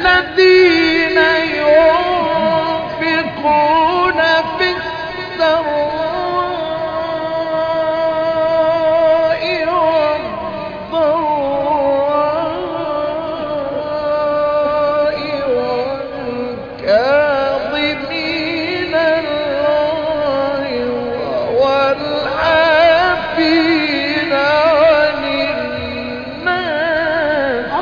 الذين ينفقون في السراء والضراء والكاظمين الغيظ والعافين عن الناس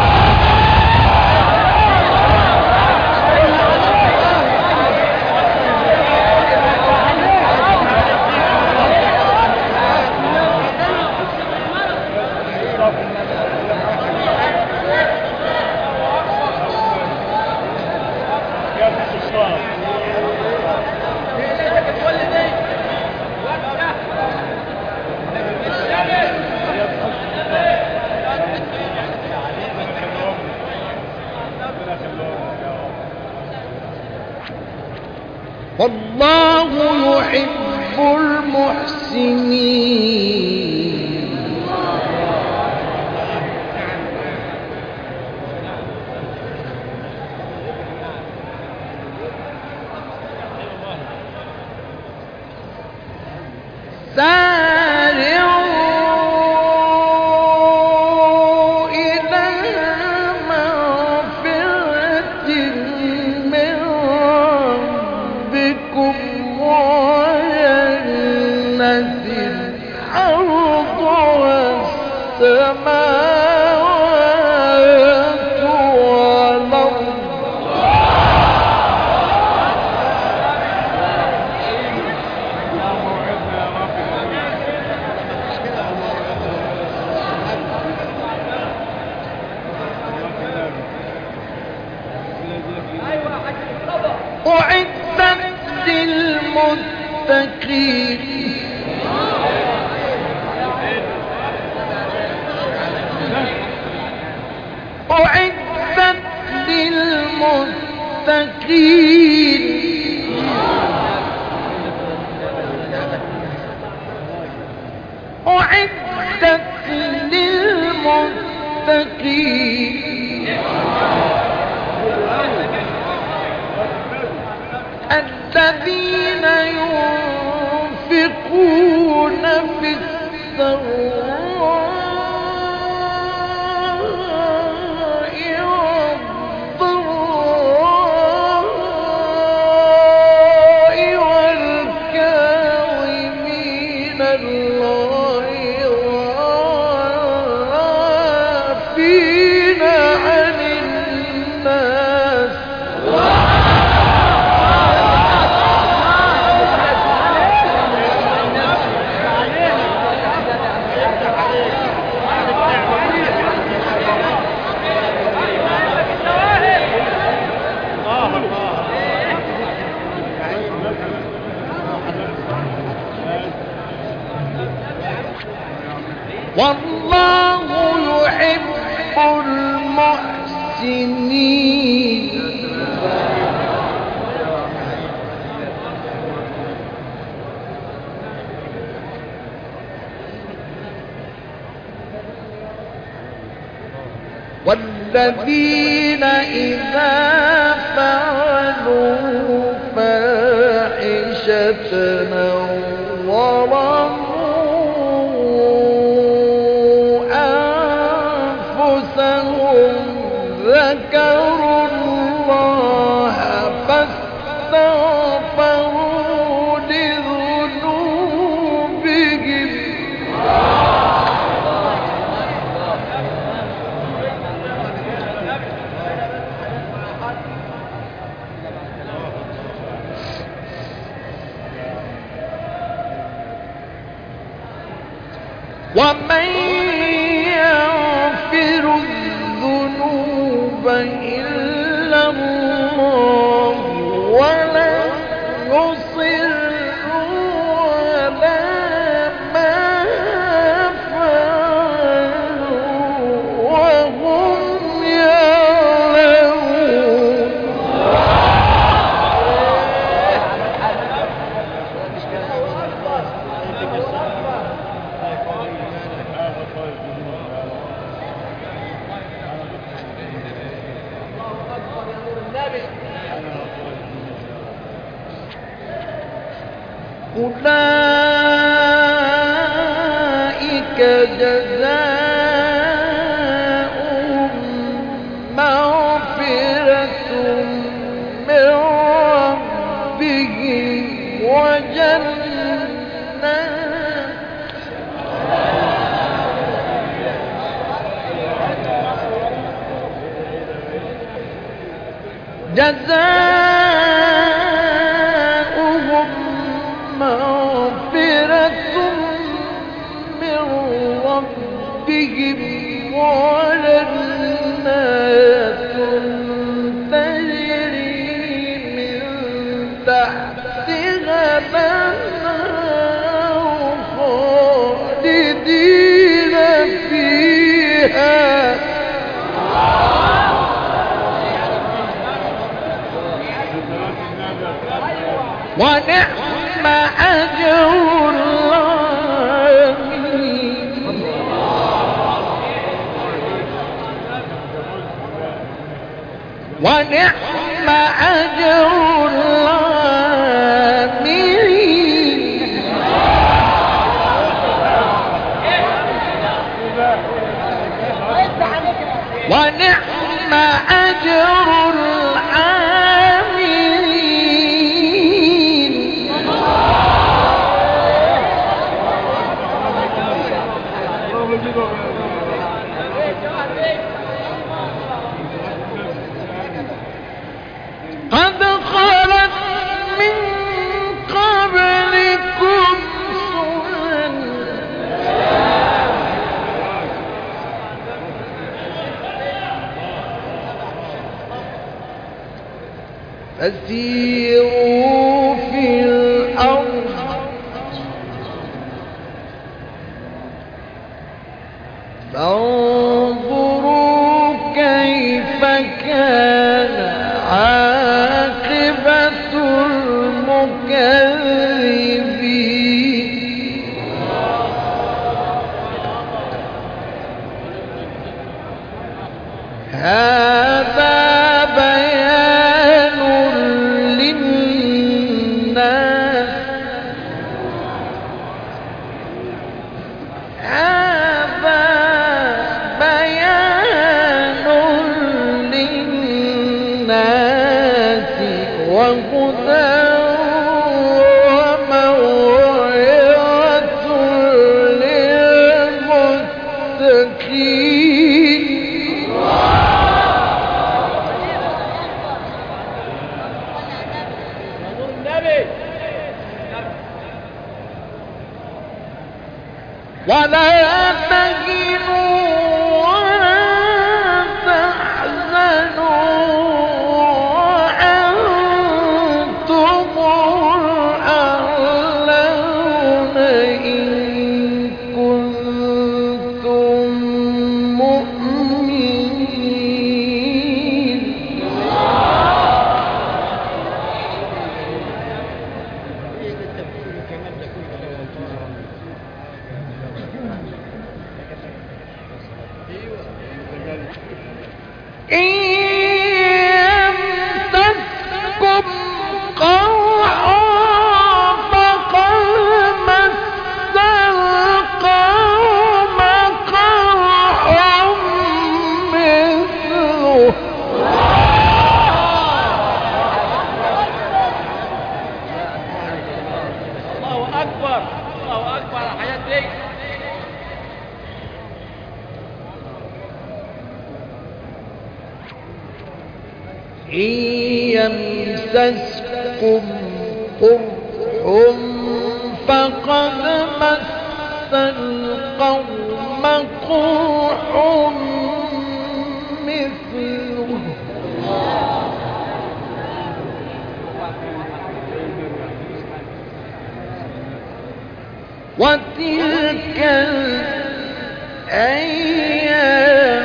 والله يحب المحسنين سارعوا إلى مغفرة من ربكم وجنة عرضها السماوات والأرض أعدت للمتقين أعدت للمتقين أعدت للمتقين الذين ينفقون في السراء والضراء والكاظمين الغيظ والعافين عن الناس والله يحب المحسنين والذين إذا فعلوا فاحشة أو ظلموا أنفسهم ذكروا الله فاستغفروا لذنوبهم ومن يغفر الذنوب إلا الله ولم يصروا على ما فعلوا وهم يعلمون أولئك جزاؤهم مغفرة من ربهم جزاؤهم مغفرة من ربهم وجنات تجري من تحتها الأنهار خالدين فيها ونعم أجر العاملين ونعم أجر العاملين ونعم أجر قد خلت من قبلكم سنن فسيروا في الأرض فانظروا كيف كان عاقبة المكذبين هذا بيان للناس وهدى وموعظة للمتقين ولا تهنوا ولا تحزنوا إن يمسسكم قرح فقد مس القوم قرح مثله الله أكبر الله أكبر على حياتي. إن يمسسكم قرح فقد مس القوم قرح مثله وتلك الأيام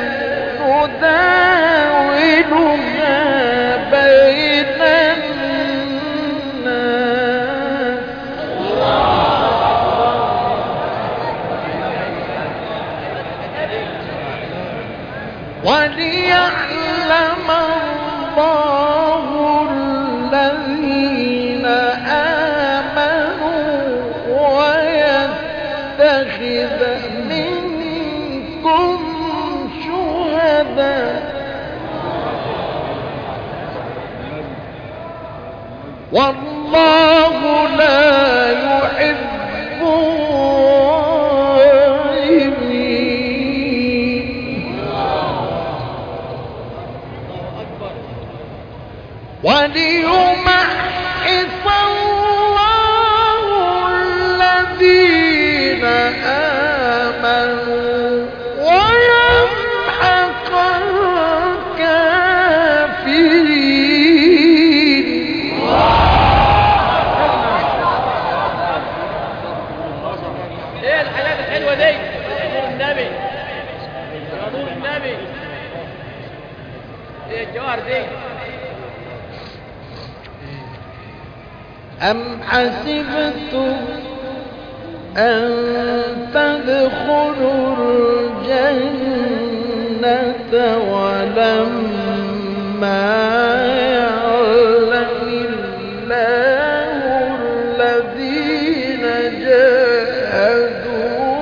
نداولها بين الناس وليعلم الله الذين آمنوا والله لا يحب الظالمين وليمحص الله الذين آمنوا ويمحق الكافرين. ايه الحاجات الحلوه دي؟ نور النبي يا نور النبي. ايه الجوهر دي؟ أم حسبتم أن تدخلوا الجنة ولما يعلم الله الذين جاهدوا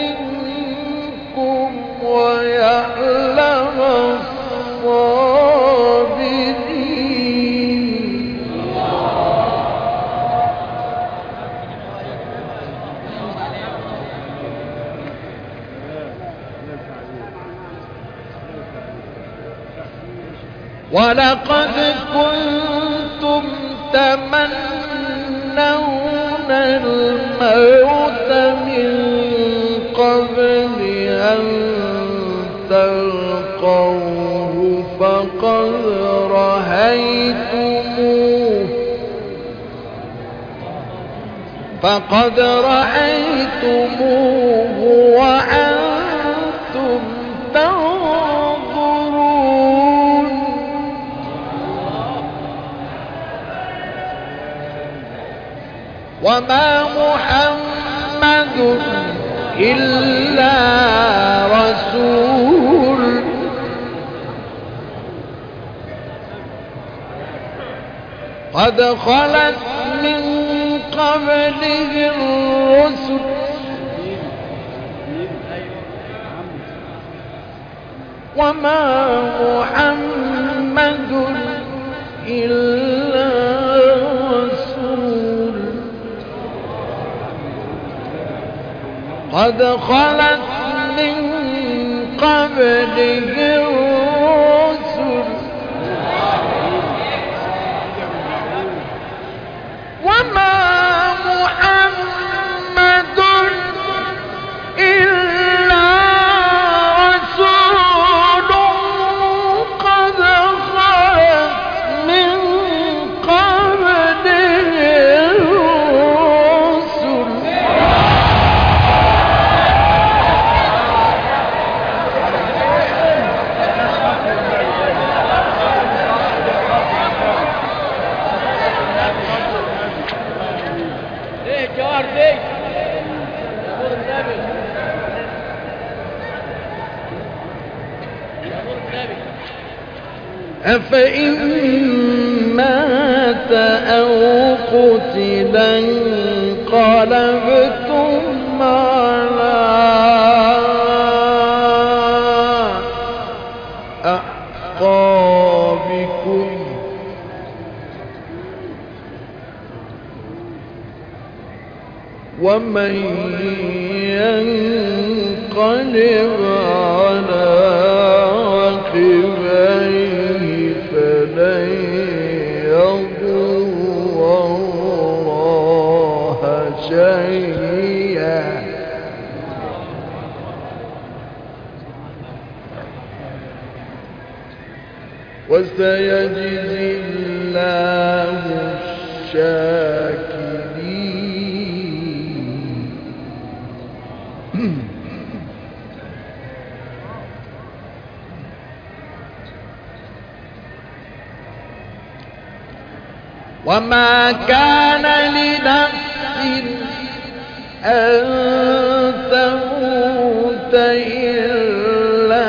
منكم ويعلم الصابرين. ولقد كنتم تمنون الموت من قبل أن تلقوه فقد رأيتموه وأنتم تنظرون. وما محمد إلا رسول قد خلت من قبله الرسل وما محمد إلا رسول قد خلت من قبله الرسل وما محمد إلا رسول قد خلت من قبله الرسل ايه الجوهر دي؟ يا نور النبي يا نور النبي. أفإن مات أو قتل انقلبتم على أعقابكم ومن ينقلب على عقبيه فلن يضر الله شيئا وسيجزي الله الشاكرين. وما كان لنفس أن تموت إلا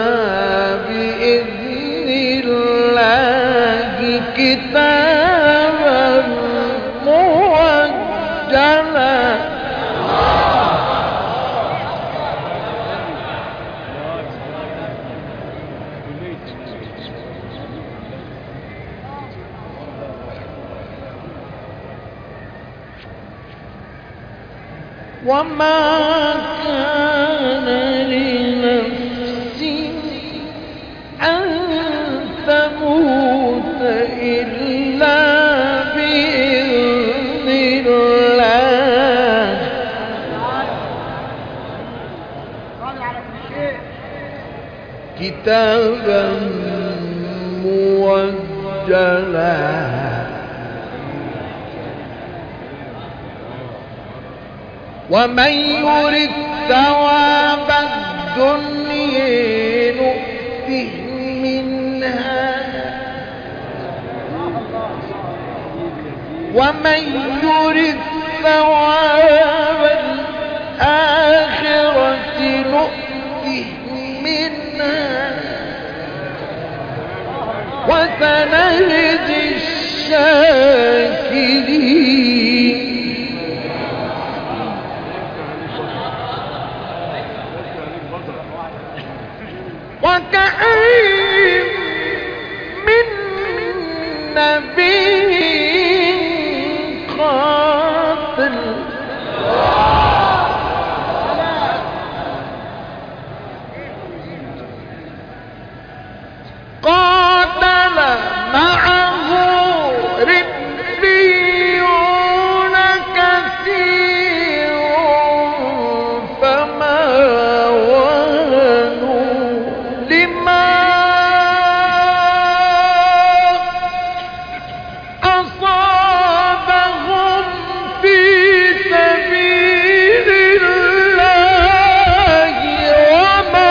بإذن الله كتابا مؤجلا وما كان لنفس أن تموت إلا بإذن الله كتابا موجلا ومن يرد ثواب الدنيا نؤته منها ومن يرد ثواب الآخرة نؤته منها وسنجزي الشاكرين وكأين من نبي قاتل معه ربيون كثير فما وهنوا لما أصابهم في سبيل الله وما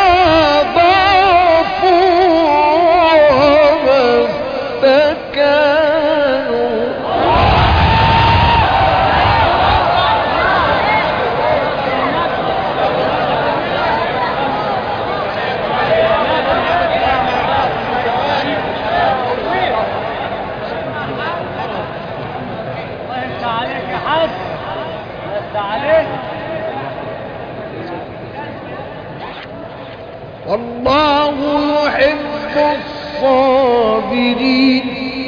والله يحب الصابرين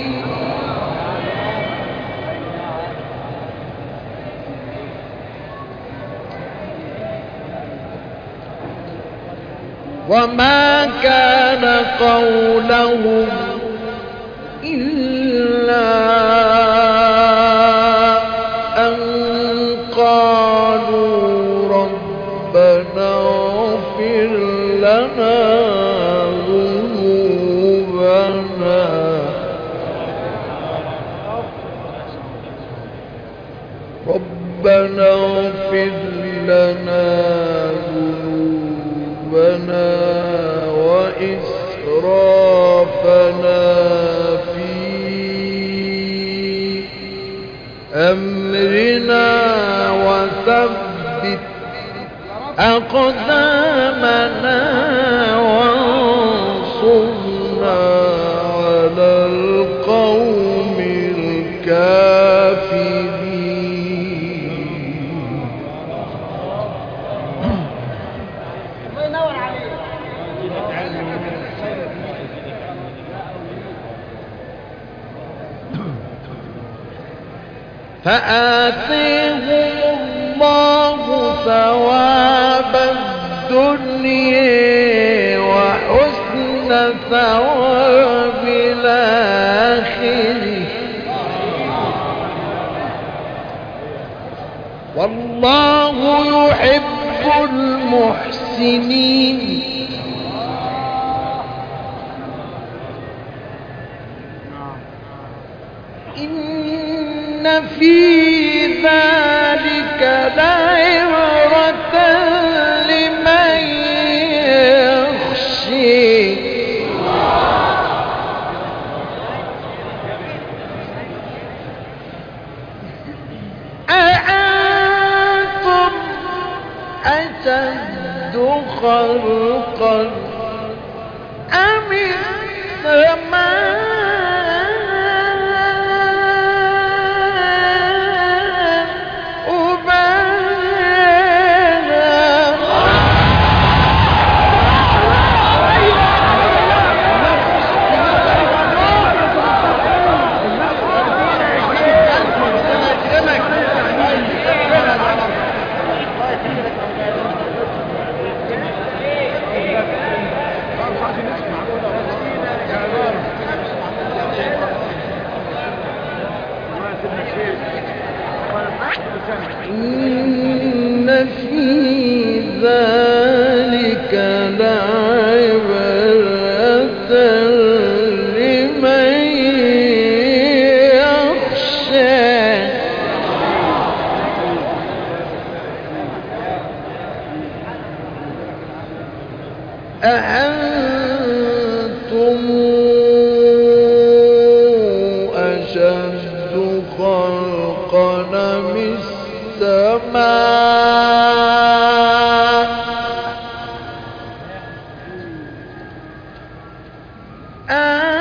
وما كان قولهم إلا أن قالوا ربنا اغفر لنا ذنوبنا ربنا اغفر لنا ذنوبنا وإسرافنا في أمرنا وثبت أقدامنا وانصرنا على القوم الكافرين. الله ينور عليك. فآتيهم الله ثواب الدنيا وحسن ثواب الآخرة والله يحب المحسنين. إن في ذلك لعبرة لمن يخشى أأنتم أشد خلقا أم السماء بناها أم